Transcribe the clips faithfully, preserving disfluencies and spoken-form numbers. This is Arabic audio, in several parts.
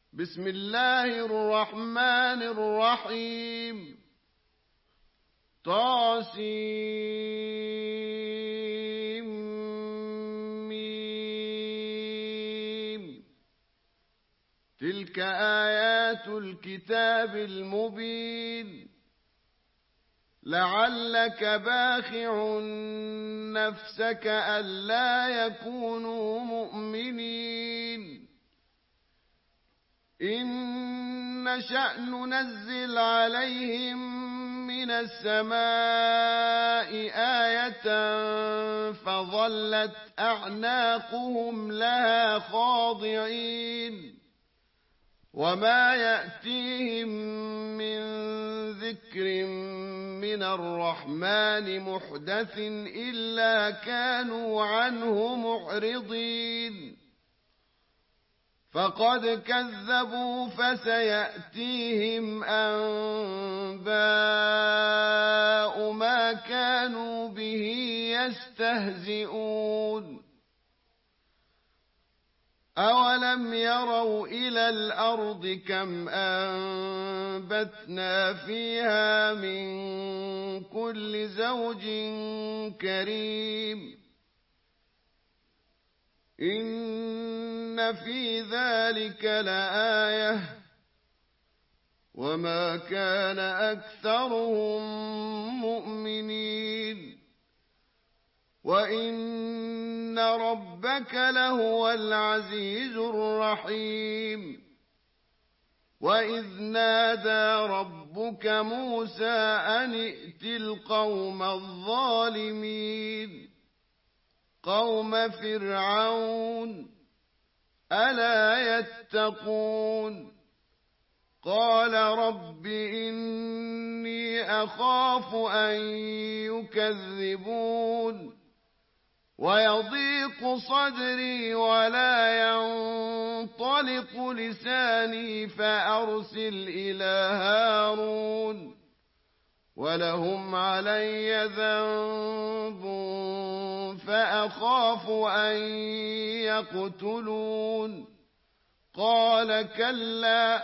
بسم الله الرحمن الرحيم طاسيم تلك آيات الكتاب المبين لعلك باخع نفسك ألا يكونوا مؤمنين إن نشأ ننزل عليهم من السماء آية فظلت أعناقهم لها خاضعين وما يأتيهم من ذكر من الرحمن محدث إلا كانوا عنه معرضين فقد كذبوا فسيأتيهم أنباء ما كانوا به يستهزئون أولم يروا إلى الأرض كم أنبتنا فيها من كل زوج كريم إن في ذلك لآية وما كان أكثرهم مؤمنين وإن ربك لهو العزيز الرحيم وإذ نادى ربك موسى أن ائت القوم الظالمين قوم فرعون ألا يتقون قال رب إني أخاف أن يكذبون ويضيق صدري ولا ينطلق لساني فأرسل إلى هارون ولهم علي ذنب فأخاف أن يقتلون قال كلا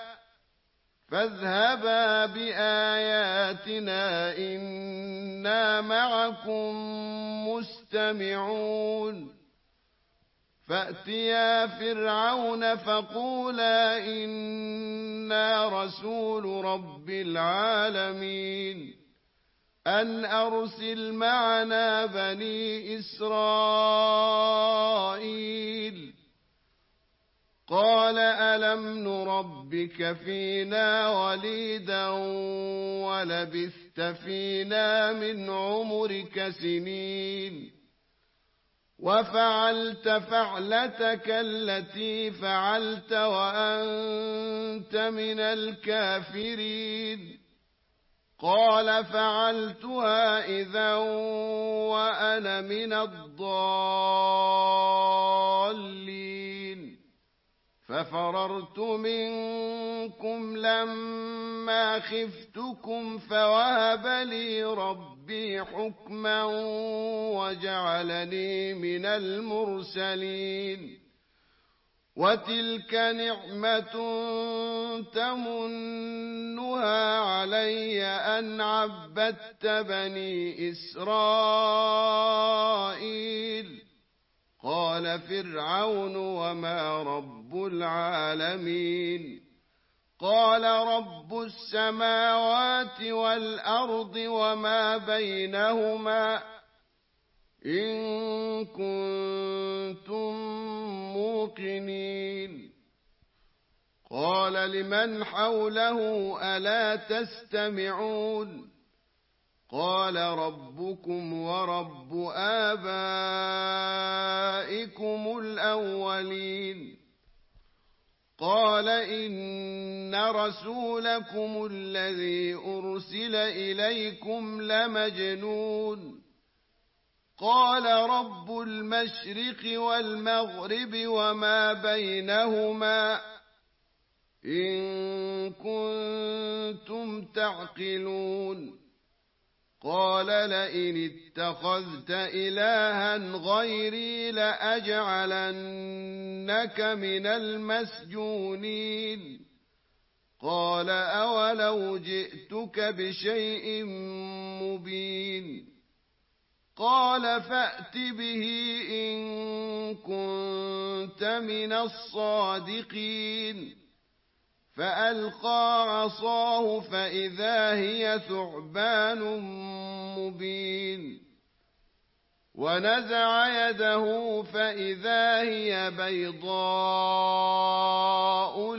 فاذهبا بآياتنا إنا معكم مستمعون فأتيا فرعون فقولا إنا رسول رب العالمين أن أرسل معنا بني إسرائيل قال ألم نربك فينا وليدا ولبثت فينا من عمرك سنين وفعلت فعلتك التي فعلت وأنت من الكافرين قال فعلتها إذا وأنا من الضالين ففررت منكم لما خفتكم فوهب لي ربي حكما وجعلني من المرسلين وتلك نعمة تمنها علي أن عبدت بني إسرائيل قال فرعون وما رب العالمين قال رب السماوات والأرض وما بينهما إن كنتم موقنين قال لمن حوله ألا تستمعون قال ربكم ورب آبائكم الأولين قال إن رسولكم الذي أرسل إليكم لمجنون قال رب المشرق والمغرب وما بينهما إن كنتم تعقلون قال لئن اتخذت إلها غيري لأجعلنك من المسجونين قال أولو جئتك بشيء مبين قال فأت به إن كنت من الصادقين فألقى عصاه فإذا هي ثعبان مبين ونزع يده فإذا هي بيضاء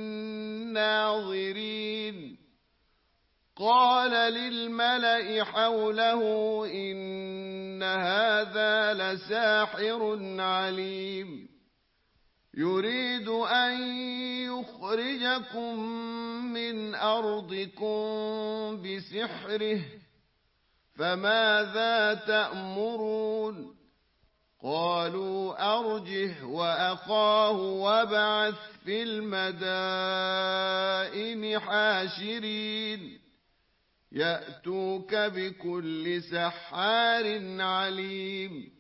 للناظرين قال للملأ حوله إن هذا لساحر عليم يريد أن يخرجكم من أرضكم بسحره فماذا تأمرون قالوا أرجه وأخاه وابعث في المدائن حاشرين يأتوك بكل سحار عليم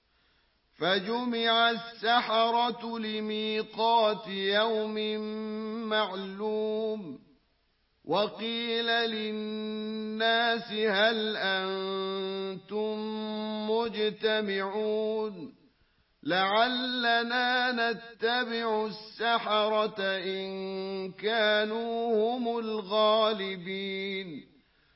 فجمع السحرة لميقات يوم معلوم وقيل للناس هل أنتم مجتمعون لعلنا نتبع السحرة إن كانوا هم الغالبين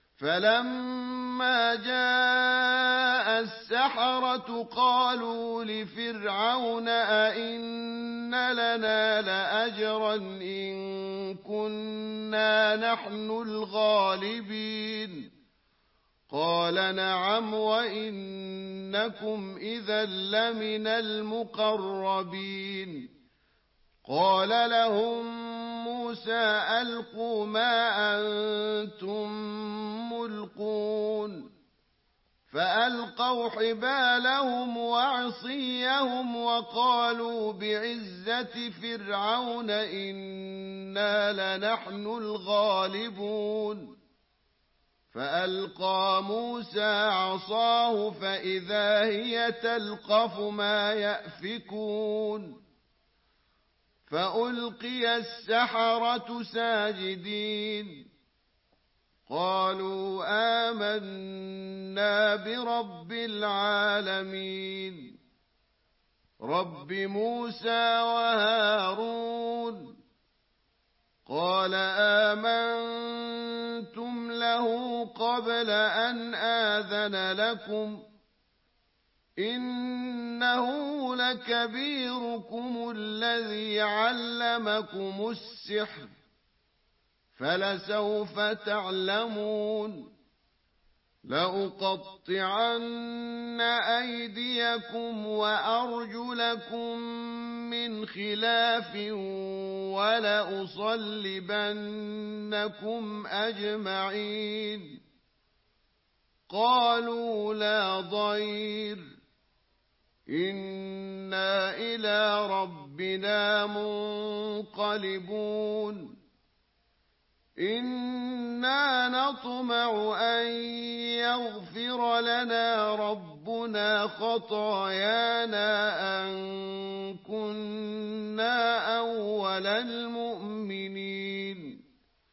فلما جاء السحرة قالوا لفرعون أئن لنا لأجرا إن كنا نحن الغالبين قال نعم وإنكم إذا لمن المقربين قال لهم موسى ألقوا ما أنتم ملقون فألقوا حبالهم وعصيهم وقالوا بعزة فرعون إنا لنحن الغالبون فألقى موسى عصاه فإذا هي تلقف ما يأفكون فألقي السحرة ساجدين قالوا آمنا برب العالمين رب موسى وهارون قال آمنتم له قبل أن آذن لكم إنه لكبيركم الذي علمكم السحر فلسوف تعلمون لأقطعن أيديكم وأرجلكم من خلاف ولأصلبنكم أجمعين قالوا لا ضير إنا إلى ربنا منقلبون إنا نطمع أن يغفر لنا ربنا خطايانا أن كنا أول المؤمنين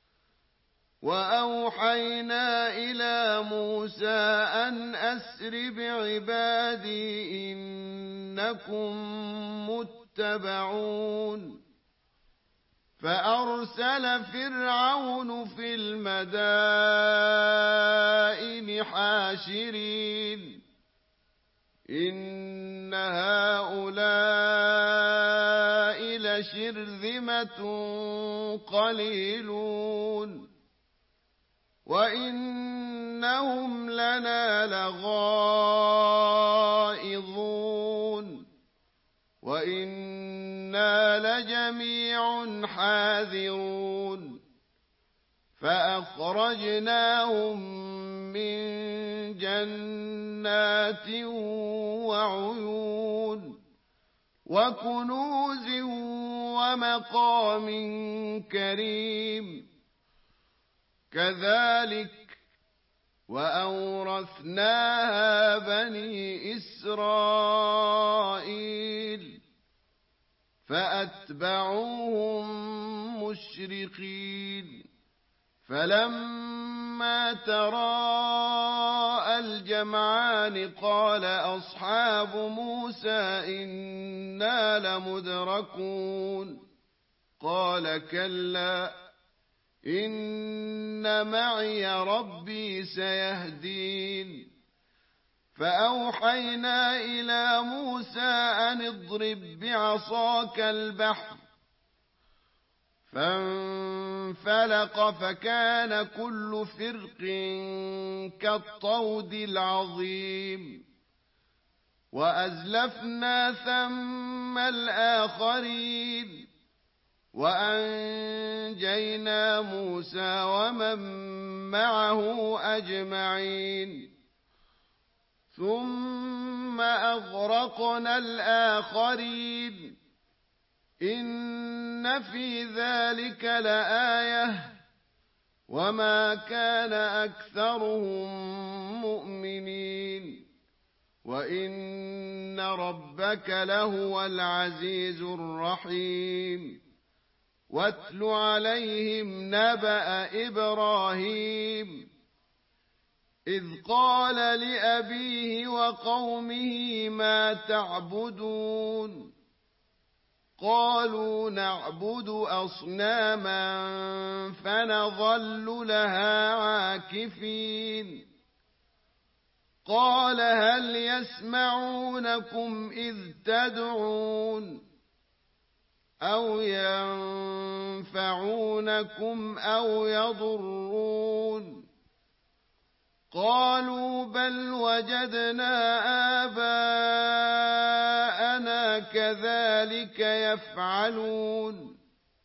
وأوحينا إلى موسى أن أسر بعبادي إنكم متبعون فأرسل فرعون في المدائن حاشرين إن هؤلاء لشرذمة قليلون وإنهم لنا لغائظون وإنا لجميع حاذرون فأخرجناهم من جنات وعيون وكنوز ومقام كريم كذلك وأورثناها بني إسرائيل فأتبعوهم مشرقين فلما تراءى الجمعان قال أصحاب موسى إنا لمدركون قال كلا إن معي ربي سيهدين فأوحينا إلى موسى أن اضرب بعصاك البحر فانفلق فكان كل فرق كالطود العظيم وأزلفنا ثم الآخرين وأنجينا موسى ومن معه أجمعين ثم أغرقنا الآخرين إن في ذلك لآية وما كان أكثرهم مؤمنين وإن ربك لهو العزيز الرحيم واتل عليهم نبأ إبراهيم إذ قال لأبيه وقومه ما تعبدون قالوا نعبد أصناما فنظل لها عاكفين قال هل يسمعونكم إذ تدعون أو ينفعونكم أو يضرون قالوا بل وجدنا آباءنا كذلك يفعلون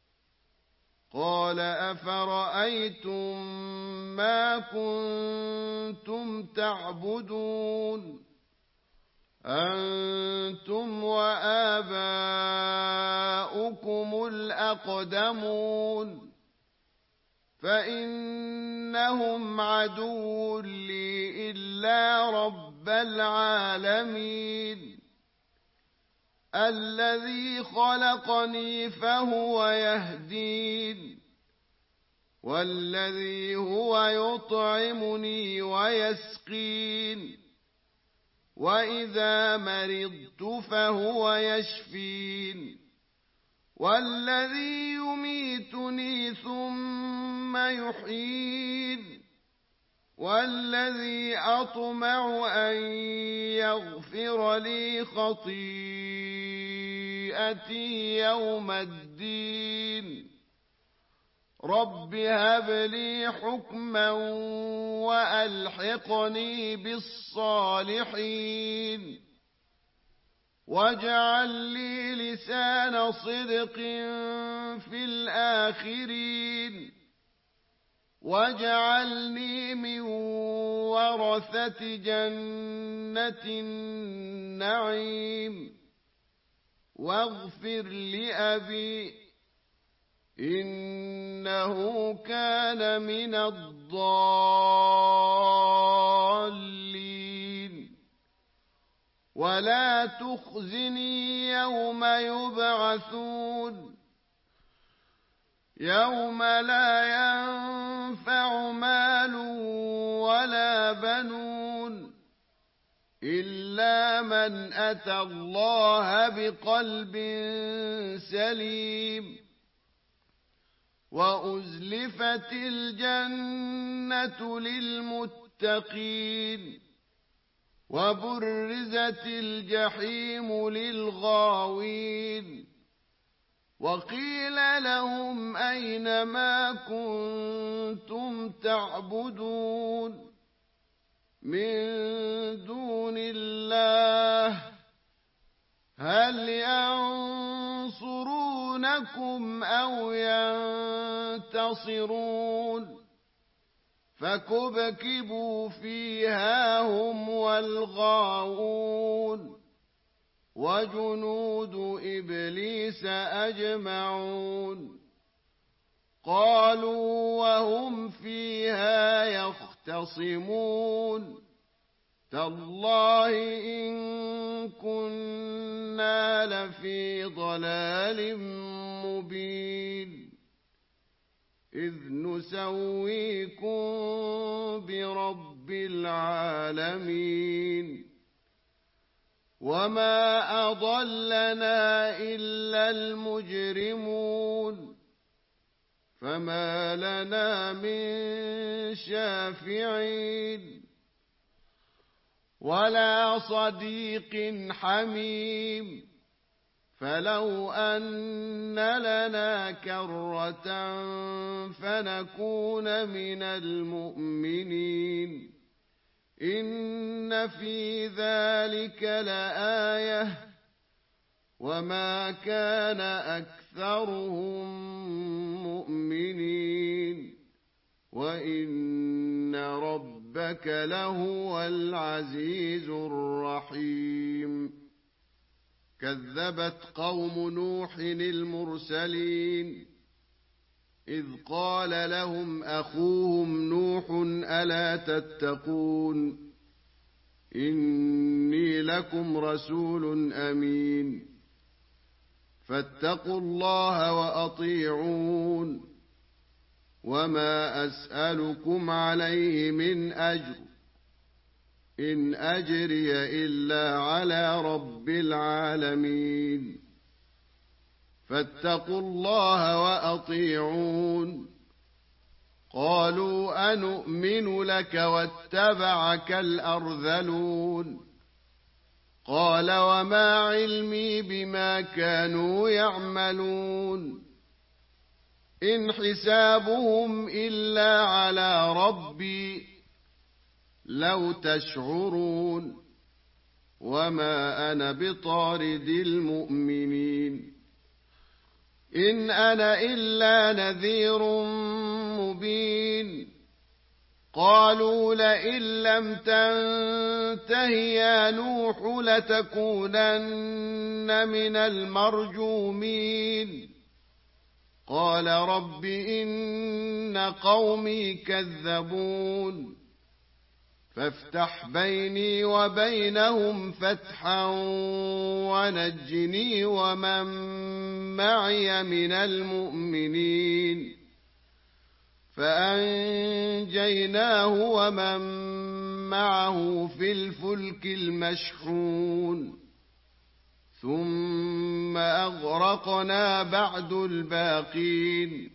قال أفرأيتم ما كنتم تعبدون أنتم وآباؤكم الأقدمون فإنهم عدو لي إلا رب العالمين الذي خلقني فهو يهدين والذي هو يطعمني ويسقين وإذا مرضت فهو يشفين والذي يميتني ثم يحيين والذي أطمع أن يغفر لي خطيئتي يوم الدين رب هب لي حكما وألحقني بالصالحين واجعل لي لسان صدق في الآخرين واجعلني من ورثة جنة النعيم واغفر لأبي إنه كان من الضالين ولا تخزني يوم يبعثون يوم لا ينفع مال ولا بنون إلا من أتى الله بقلب سليم وأزلفت الجنة للمتقين وبرزت الجحيم للغاوين وقيل لهم أين ما كنتم تعبدون من دون الله هل ينصرونكم أو ينتصرون فكبكبوا فيها هم والغاوون وجنود إبليس أجمعون قالوا وهم فيها يختلفون يختصمون تالله إن كنا لفي ضلال مبين إذ نسويكم برب العالمين وما أضلنا إلا المجرمون فما لنا من شافعين ولا صديق حميم فلو أن لنا كرة فنكون من المؤمنين إن في ذلك لآية وما كان أكثرهم مؤمنين وإن ربك لهو العزيز الرحيم كذبت قوم نوح المرسلين إذ قال لهم أخوهم نوح ألا تتقون إني لكم رسول أمين فاتقوا الله وأطيعون وما أسألكم عليه من أجر إن أجري إلا على رب العالمين فاتقوا الله وأطيعون قالوا أنؤمن لك واتبعك الأرذلون قال وما علمي بما كانوا يعملون إن حسابهم إلا على ربي لو تشعرون وما أنا بطارد المؤمنين إن أنا إلا نذير مبين قالوا لئن لم تنته يا نوح لتكونن من المرجومين قال رب إن قومي كذبون فافتح بيني وبينهم فتحا ونجني ومن معي من المؤمنين فأنجيناه ومن معه في الفلك المشحون ثم أغرقنا بعد الباقين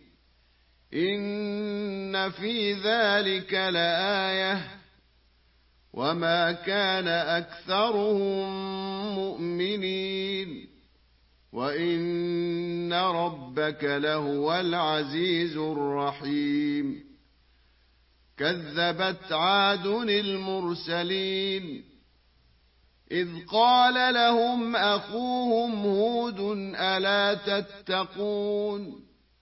إن في ذلك لآية وما كان أكثرهم مؤمنين وإن ربك لهو العزيز الرحيم كذبت عاد المرسلين إذ قال لهم أخوهم هود ألا تتقون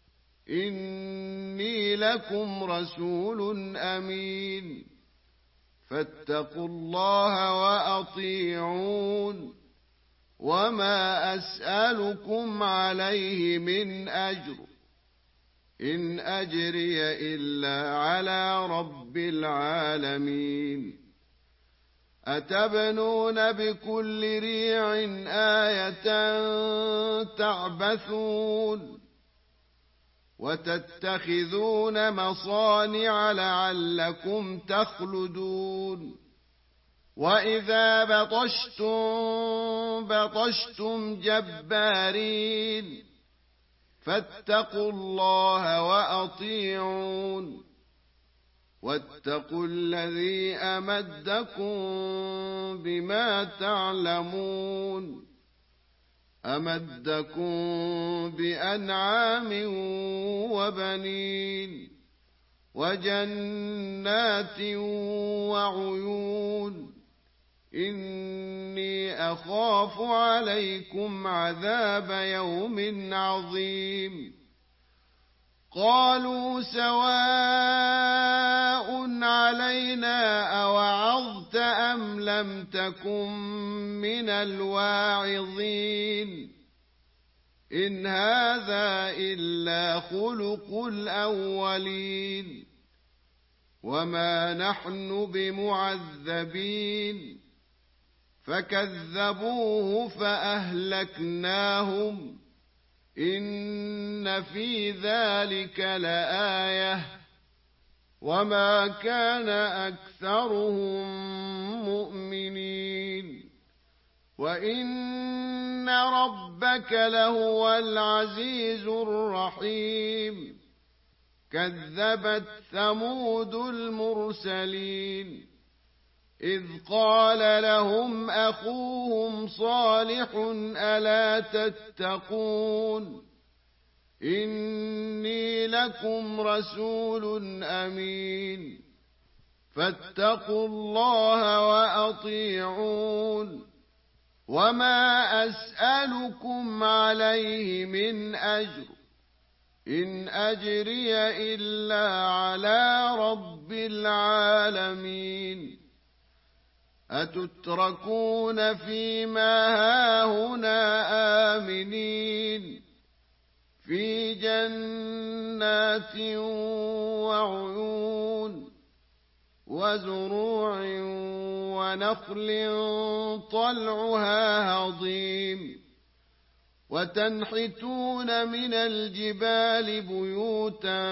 إني لكم رسول أمين فاتقوا الله وأطيعون وما أسألكم عليه من أجر إن أجري إلا على رب العالمين أتبنون بكل ريع آية تعبثون وتتخذون مصانع لعلكم تخلدون وإذا بطشتم بطشتم جبارين فاتقوا الله وأطيعون واتقوا الذي أمدكم بما تعلمون أمدكم بأنعام وبنين وجنات وعيون إني أخاف عليكم عذاب يوم عظيم قالوا سواء علينا أوعظت أم لم تكن من الواعظين إن هذا إلا خلق الأولين وما نحن بمعذبين فكذبوه فأهلكناهم إن في ذلك لآية وما كان أكثرهم مؤمنين وإن ربك لهو العزيز الرحيم كذبت ثمود المرسلين إذ قال لهم أخوهم صالح ألا تتقون إني لكم رسول أمين فاتقوا الله وأطيعون وما أسألكم عليه من أجر إن أجري إلا على رب العالمين أتتركون فيما هاهنا آمنين في جنات وعيون وزروع ونخل طلعها هضيم وتنحتون من الجبال بيوتا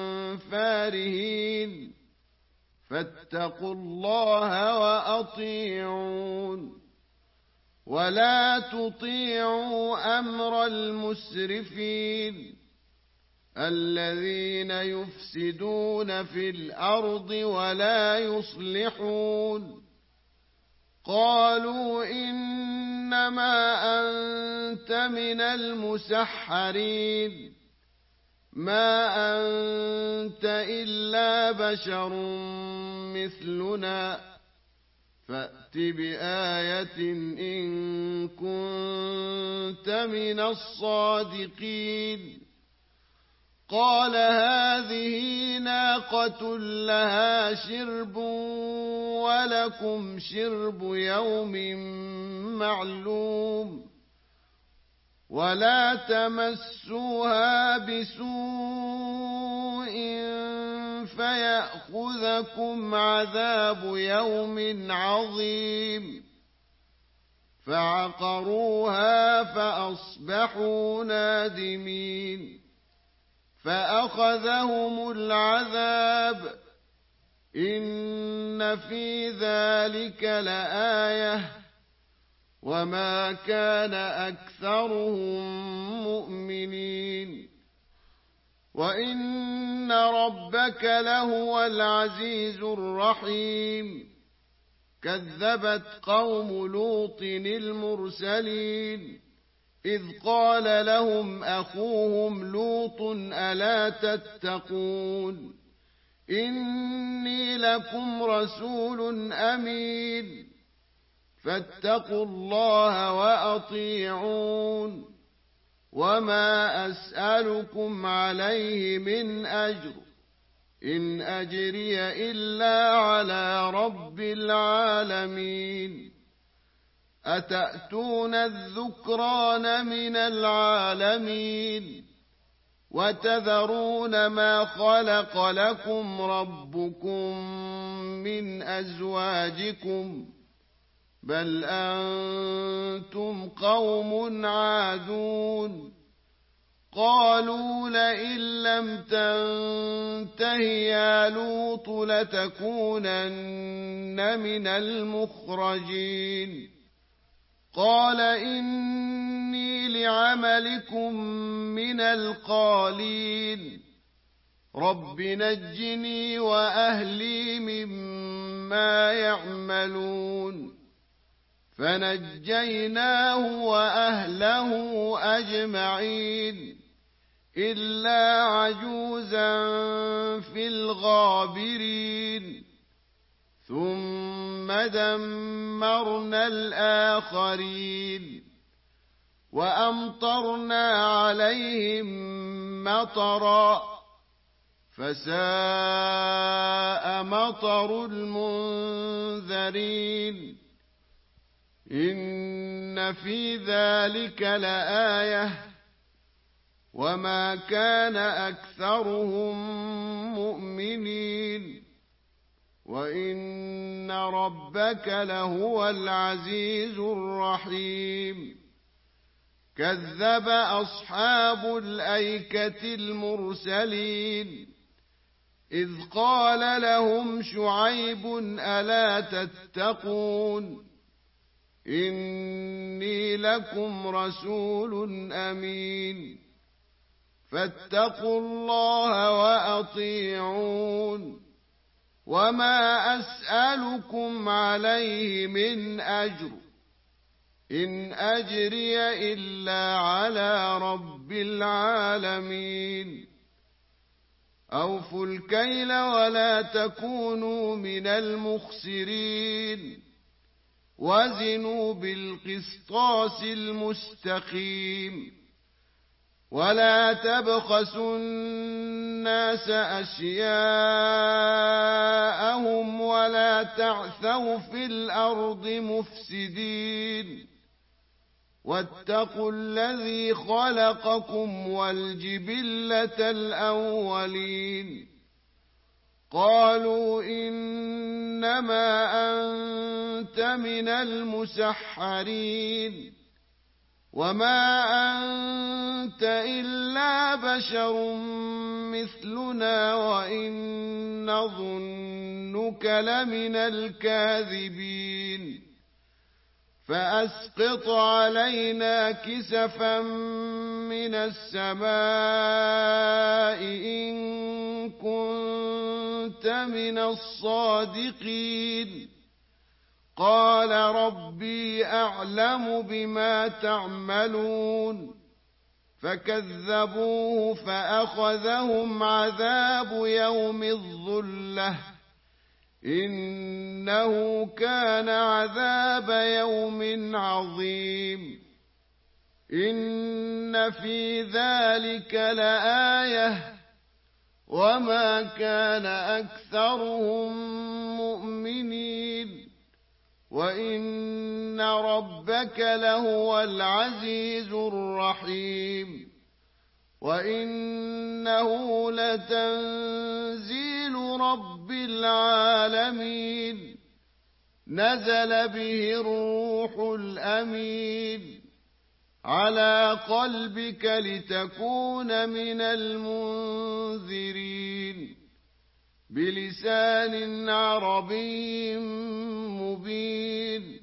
فارهين فاتقوا الله وأطيعون ولا تطيعوا أمر المسرفين الذين يفسدون في الأرض ولا يصلحون قالوا إنما أنت من المسحرين ما أنت إلا بشر مثلنا فأت بآية إن كنت من الصادقين قال هذه ناقة لها شرب ولكم شرب يوم معلوم ولا تمسوها بسوء فيأخذكم عذاب يوم عظيم فعقروها فأصبحوا نادمين فأخذهم العذاب إن في ذلك لآية وما كان أكثرهم مؤمنين وإن ربك لهو العزيز الرحيم كذبت قوم لوط المرسلين إذ قال لهم أخوهم لوط ألا تتقون إني لكم رسول أمين فاتقوا الله وأطيعون وما أسألكم عليه من أجر إن أجري إلا على رب العالمين أتأتون الذكران من العالمين وتذرون ما خلق لكم ربكم من أزواجكم بل أنتم قوم عادون قالوا لئن لم تنته يا لوط لتكونن من المخرجين قال إني لعملكم من القالين رب نجني وأهلي مما يعملون فنجيناه وأهله أجمعين إلا عجوزا في الغابرين ثم دمرنا الآخرين وأمطرنا عليهم مطرا فساء مطر المنذرين إن في ذلك لآية وما كان أكثرهم مؤمنين وإن ربك لهو العزيز الرحيم كذب أصحاب الأيكة المرسلين إذ قال لهم شعيب ألا تتقون إني لكم رسول أمين فاتقوا الله وأطيعون وما أسألكم عليه من أجر إن أجري إلا على رب العالمين أوفوا الكيل ولا تكونوا من المخسرين وزنوا بالقسطاس المستقيم ولا تبخسوا الناس أشياءهم ولا تعثوا في الأرض مفسدين واتقوا الذي خلقكم والجبلة الأولين قالوا إنما أنت من المسحرين وما أنت إلا بشر مثلنا وإن نظنك لمن الكاذبين فأسقط علينا كسفا من السماء إن كنت من الصادقين قال ربي أعلم بما تعملون فكذبوه فأخذهم عذاب يوم الظلة إنه كان عذاب يوم عظيم إن في ذلك لآية وما كان أكثرهم مؤمنين وإن ربك لهو العزيز الرحيم وإنه لتنزيل رب العالمين نزل به الروح الأمين على قلبك لتكون من المنذرين بلسان عربي مبين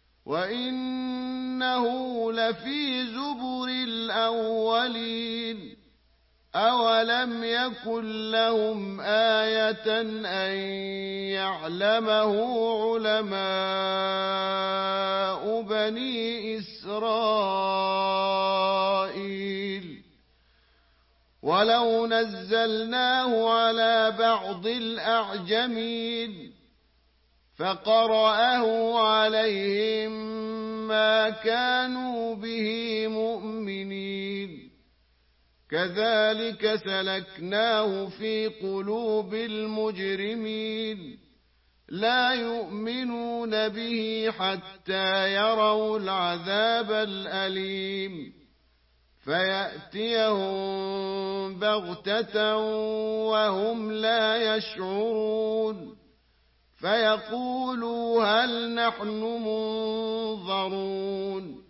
وإنه لفي زبر الأولين أولم يكن لهم آية أن يعلمه علماء بني إسرائيل ولو نزلناه على بعض الأعجمين فقرأه عليهم ما كانوا به مؤمنين كذلك سلكناه في قلوب المجرمين لا يؤمنون به حتى يروا العذاب الأليم فيأتيهم بغتة وهم لا يشعرون فيقولوا هل نحن منظرون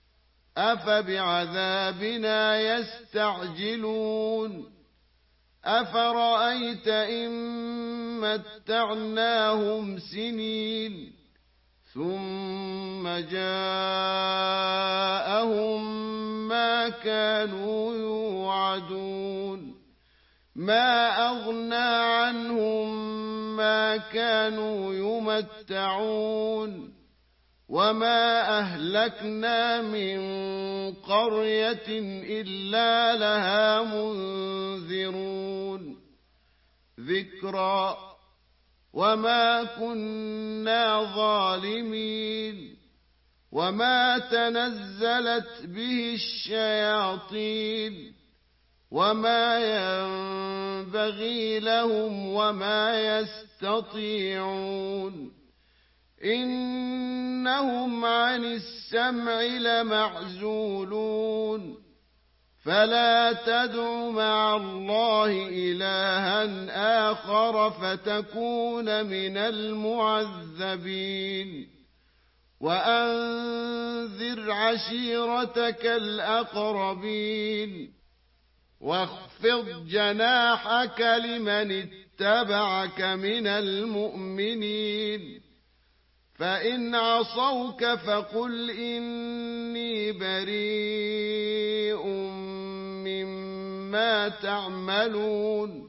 أفبعذابنا يستعجلون أفرأيت إن متعناهم سنين ثم جاءهم ما كانوا يوعدون ما أغنى عنهم ما كانوا يمتعون وما أهلكنا من قرية إلا لها منذرون ذكرى وما كنا ظالمين وما تنزلت به الشياطين وما ينبغي لهم وما يستطيعون إنهم عن السمع لمعزولون فلا تدع مع الله إلها آخر فتكون من المعذبين وأنذر عشيرتك الأقربين واخفض جناحك لمن اتبعك من المؤمنين فإن عصوك فقل إني بريء مما تعملون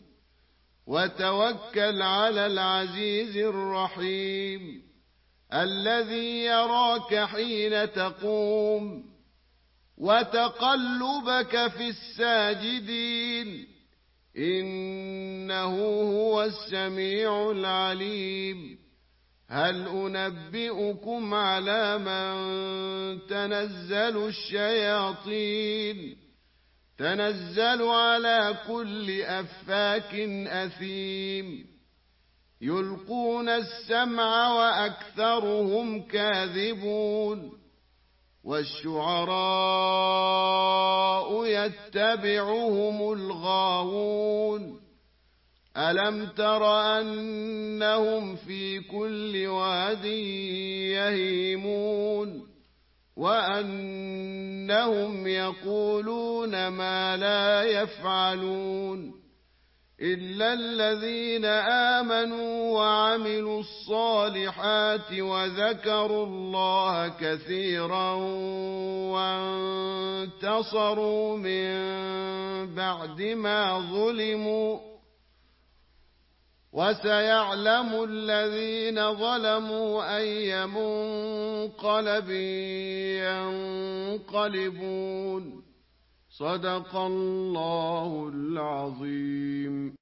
وتوكل على العزيز الرحيم الذي يراك حين تقوم وتقلبك في الساجدين إنه هو السميع العليم هل أنبئكم على من تنزل الشياطين تنزل على كل أفاك أثيم يلقون السمع وأكثرهم كاذبون والشعراء يتبعهم الغاوون ألم تر أنهم في كل واد يهيمون وأنهم يقولون ما لا يفعلون إلا الذين آمنوا وعملوا الصالحات وذكروا الله كثيرا وانتصروا من بعد ما ظلموا وسيعلم الذين ظلموا أي منقلب ينقلبون صدق الله العظيم.